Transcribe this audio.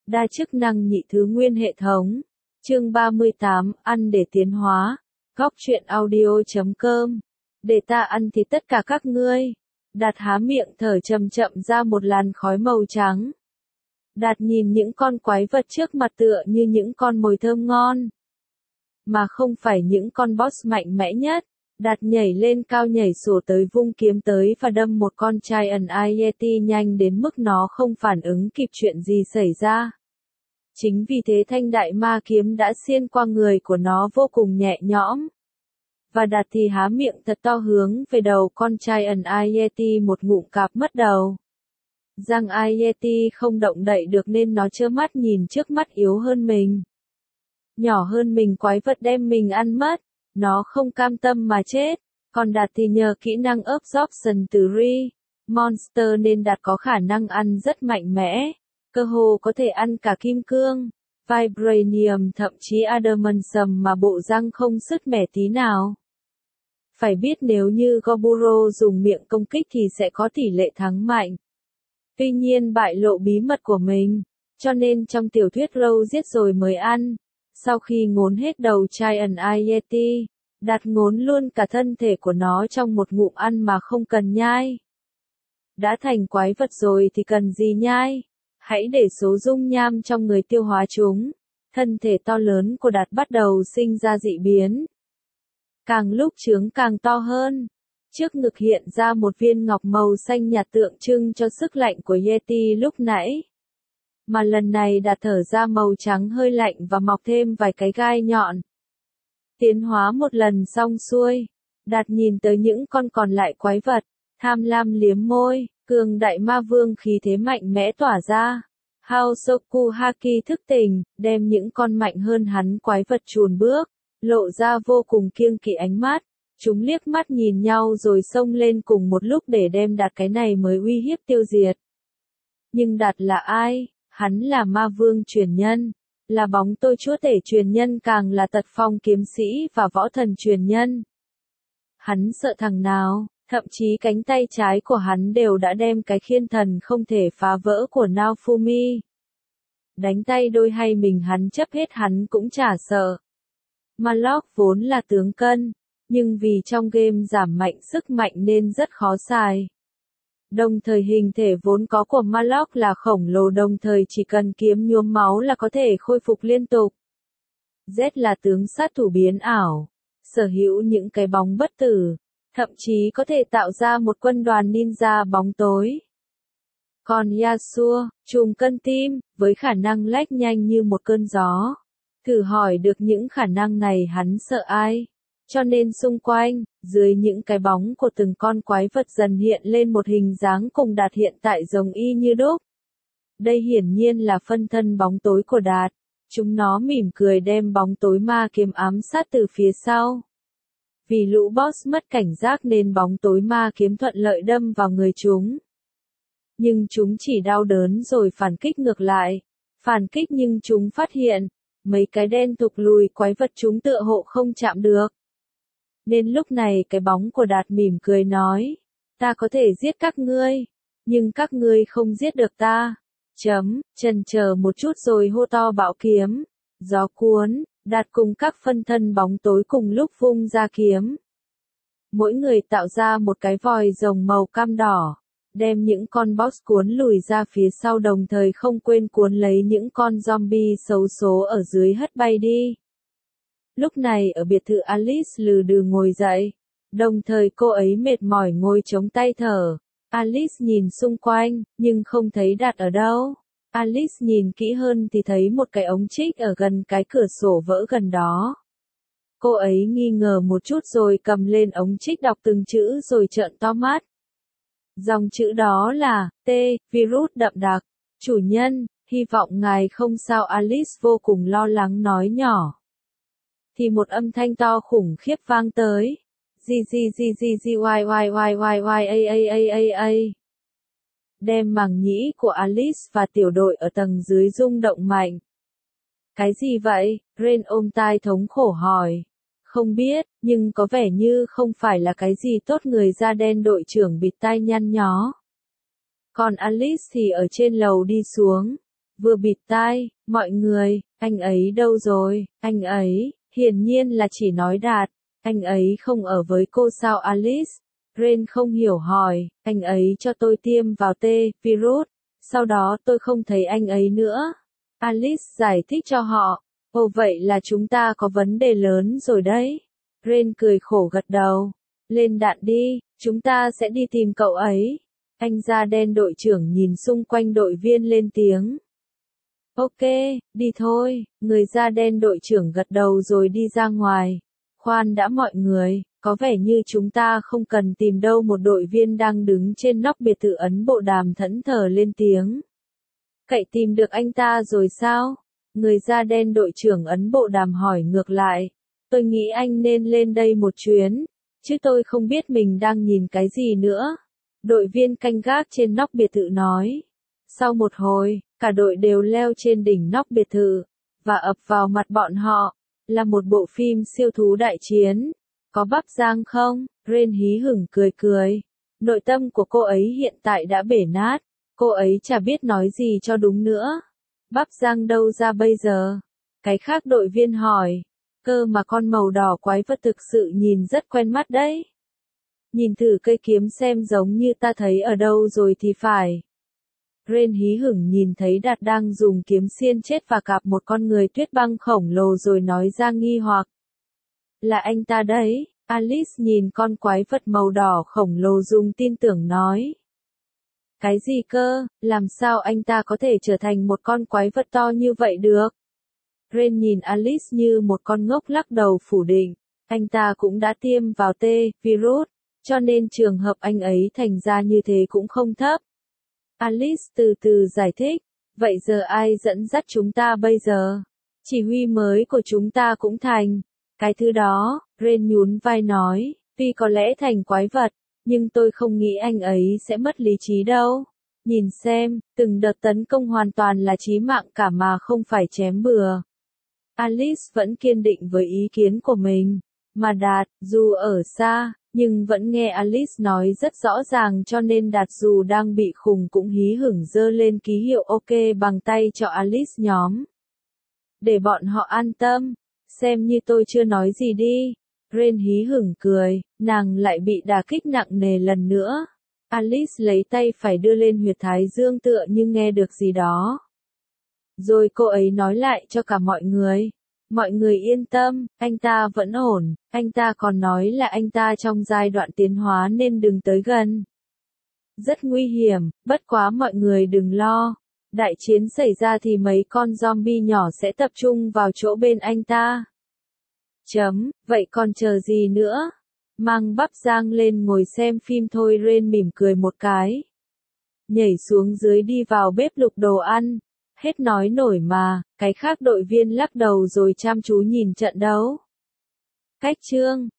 Đa chức năng nhị thứ nguyên hệ thống. Chương 38, ăn để tiến hóa. Góc truyện audio.com. Để ta ăn thì tất cả các ngươi. Đạt há miệng thở chậm chậm ra một làn khói màu trắng. Đạt nhìn những con quái vật trước mặt tựa như những con mồi thơm ngon. Mà không phải những con boss mạnh mẽ nhất. Đạt nhảy lên cao nhảy sổ tới vung kiếm tới và đâm một con Giant Yeti nhanh đến mức nó không phản ứng kịp chuyện gì xảy ra. Chính vì thế thanh đại ma kiếm đã xuyên qua người của nó vô cùng nhẹ nhõm. Và Đạt thì há miệng thật to hướng về đầu con Giant Yeti một ngụm cạp mất đầu. Răng Yeti không động đậy được nên nó trơ mắt nhìn trước mắt yếu hơn mình. Nhỏ hơn mình quái vật đem mình ăn mất. Nó không cam tâm mà chết. Còn Đạt thì nhờ kỹ năng Absorption từ Monster nên Đạt có khả năng ăn rất mạnh mẽ. Cơ hồ có thể ăn cả kim cương, Vibranium thậm chí Adamantium mà bộ răng không sứt mẻ tí nào. Phải biết nếu như Goburo dùng miệng công kích thì sẽ có tỷ lệ thắng mạnh. Tuy nhiên bại lộ bí mật của mình, cho nên trong tiểu thuyết Row giết rồi mới ăn. Sau khi ngốn hết đầu Giant Yeti, Đạt ngốn luôn cả thân thể của nó trong một ngụm ăn mà không cần nhai. Đã thành quái vật rồi thì cần gì nhai? Hãy để số dung nham trong người tiêu hóa chúng. Thân thể to lớn của Đạt bắt đầu sinh ra dị biến. Càng lúc trướng càng to hơn. Trước ngực hiện ra một viên ngọc màu xanh nhạt tượng trưng cho sức lạnh của Yeti lúc nãy. Mà lần này Đạt thở ra màu trắng hơi lạnh và mọc thêm vài cái gai nhọn. Tiến hóa một lần xong xuôi, Đạt nhìn tới những con còn lại quái vật, tham lam liếm môi, cường đại ma vương khí thế mạnh mẽ tỏa ra. Hosoku Haki thức tỉnh, đem những con mạnh hơn hắn quái vật chùn bước, lộ ra vô cùng kiêng kỵ ánh mắt. Chúng liếc mắt nhìn nhau rồi xông lên cùng một lúc để đem Đạt cái này mới uy hiếp tiêu diệt. Nhưng Đạt là ai? Hắn là ma vương truyền nhân, là bóng tôi chúa tể truyền nhân càng là tật phong kiếm sĩ và võ thần truyền nhân. Hắn sợ thằng nào, thậm chí cánh tay trái của hắn đều đã đem cái khiên thần không thể phá vỡ của Naofumi. Đánh tay đôi hay mình hắn chấp hết hắn cũng chả sợ. Maloch vốn là tướng cân, nhưng vì trong game giảm mạnh sức mạnh nên rất khó xài. Đồng thời hình thể vốn có của Maloch là khổng lồ đồng thời chỉ cần kiếm nhuốm máu là có thể khôi phục liên tục. Z là tướng sát thủ biến ảo, sở hữu những cái bóng bất tử, thậm chí có thể tạo ra một quân đoàn ninja bóng tối. Còn Yasuo, trùm cân tim, với khả năng lách nhanh như một cơn gió. Thử hỏi được những khả năng này hắn sợ ai? Cho nên xung quanh, dưới những cái bóng của từng con quái vật dần hiện lên một hình dáng cùng Đạt hiện tại giống y như đúc. Đây hiển nhiên là phân thân bóng tối của Đạt. Chúng nó mỉm cười đem bóng tối ma kiếm ám sát từ phía sau. Vì lũ boss mất cảnh giác nên bóng tối ma kiếm thuận lợi đâm vào người chúng. Nhưng chúng chỉ đau đớn rồi phản kích ngược lại. Phản kích nhưng chúng phát hiện, mấy cái đen thục lùi quái vật chúng tựa hộ không chạm được. Nên lúc này cái bóng của Đạt mỉm cười nói, ta có thể giết các ngươi, nhưng các ngươi không giết được ta. Chần chờ một chút rồi hô to bão kiếm, gió cuốn, Đạt cùng các phân thân bóng tối cùng lúc vung ra kiếm. Mỗi người tạo ra một cái vòi rồng màu cam đỏ, đem những con boss cuốn lùi ra phía sau đồng thời không quên cuốn lấy những con zombie xấu số ở dưới hất bay đi. Lúc này ở biệt thự Alice lừ đừ ngồi dậy, đồng thời cô ấy mệt mỏi ngồi chống tay thở. Alice nhìn xung quanh, nhưng không thấy Đạt ở đâu. Alice nhìn kỹ hơn thì thấy một cái ống trích ở gần cái cửa sổ vỡ gần đó. Cô ấy nghi ngờ một chút rồi cầm lên ống trích đọc từng chữ rồi trợn to mắt. Dòng chữ đó là, T, virus đậm đặc. Chủ nhân, hy vọng ngài không sao. Alice vô cùng lo lắng nói nhỏ. Thì một âm thanh to khủng khiếp vang tới. Đem màng nhĩ của Alice và tiểu đội ở tầng dưới rung động mạnh. Cái gì vậy? Ren ôm tai thống khổ hỏi. Không biết, nhưng có vẻ như không phải là cái gì tốt. Người da đen đội trưởng bịt tai nhăn nhó. Còn Alice thì ở trên lầu đi xuống. vừa bịt tai, mọi người, anh ấy đâu rồi, anh ấy, hiển nhiên là chỉ nói Đạt, anh ấy không ở với cô sao Alice? Ren không hiểu hỏi, anh ấy cho tôi tiêm vào virus, sau đó tôi không thấy anh ấy nữa. Alice giải thích cho họ, ồ vậy là chúng ta có vấn đề lớn rồi đấy. Ren cười khổ gật đầu, lên đạn đi, chúng ta sẽ đi tìm cậu ấy. Anh da đen đội trưởng nhìn xung quanh đội viên lên tiếng. Ok, đi thôi, người da đen đội trưởng gật đầu rồi đi ra ngoài. Khoan đã mọi người, có vẻ như chúng ta không cần tìm đâu. Một đội viên đang đứng trên nóc biệt thự Ấn Bộ Đàm thẫn thờ lên tiếng. Cậy tìm được anh ta rồi sao? Người da đen đội trưởng Ấn Bộ Đàm hỏi ngược lại. Tôi nghĩ anh nên lên đây một chuyến, chứ tôi không biết mình đang nhìn cái gì nữa. Đội viên canh gác trên nóc biệt thự nói. Sau một hồi, cả đội đều leo trên đỉnh nóc biệt thự, và ập vào mặt bọn họ, là một bộ phim siêu thú đại chiến. Có bắp rang không? Ren hí hửng cười cười. Nội tâm của cô ấy hiện tại đã bể nát, cô ấy chả biết nói gì cho đúng nữa. Bắp rang đâu ra bây giờ? Cái khác đội viên hỏi. Cơ mà con màu đỏ quái vật thực sự nhìn rất quen mắt đấy. Nhìn thử cây kiếm xem giống như ta thấy ở đâu rồi thì phải. Ren hí hửng nhìn thấy Đạt đang dùng kiếm xiên chết và cạp một con người tuyết băng khổng lồ rồi nói ra nghi hoặc. Là anh ta đấy, Alice nhìn con quái vật màu đỏ khổng lồ dùng tin tưởng nói. Cái gì cơ, làm sao anh ta có thể trở thành một con quái vật to như vậy được? Ren nhìn Alice như một con ngốc lắc đầu phủ định, anh ta cũng đã tiêm vào virus, cho nên trường hợp anh ấy thành ra như thế cũng không thấp. Alice từ từ giải thích, vậy giờ ai dẫn dắt chúng ta bây giờ? Chỉ huy mới của chúng ta cũng thành. Cái thứ đó, Ren nhún vai nói, tuy có lẽ thành quái vật, nhưng tôi không nghĩ anh ấy sẽ mất lý trí đâu. Nhìn xem, từng đợt tấn công hoàn toàn là chí mạng cả mà không phải chém bừa. Alice vẫn kiên định với ý kiến của mình, mà Đạt, dù ở xa, nhưng vẫn nghe Alice nói rất rõ ràng cho nên Đạt dù đang bị khùng cũng hí hửng giơ lên ký hiệu OK bằng tay cho Alice nhóm. Để bọn họ an tâm, xem như tôi chưa nói gì đi. Ren hí hửng cười, nàng lại bị đả kích nặng nề lần nữa. Alice lấy tay phải đưa lên huyệt thái dương tựa như nghe được gì đó. Rồi cô ấy nói lại cho cả mọi người. Mọi người yên tâm, anh ta vẫn ổn, anh ta còn nói là anh ta trong giai đoạn tiến hóa nên đừng tới gần. Rất nguy hiểm, bất quá mọi người đừng lo. Đại chiến xảy ra thì mấy con zombie nhỏ sẽ tập trung vào chỗ bên anh ta. Vậy còn chờ gì nữa? Mang bắp rang lên ngồi xem phim thôi. Ren mỉm cười một cái. Nhảy xuống dưới đi vào bếp lục đồ ăn. Hết nói nổi mà, cái khác đội viên lắc đầu rồi chăm chú nhìn trận đấu. Cách chương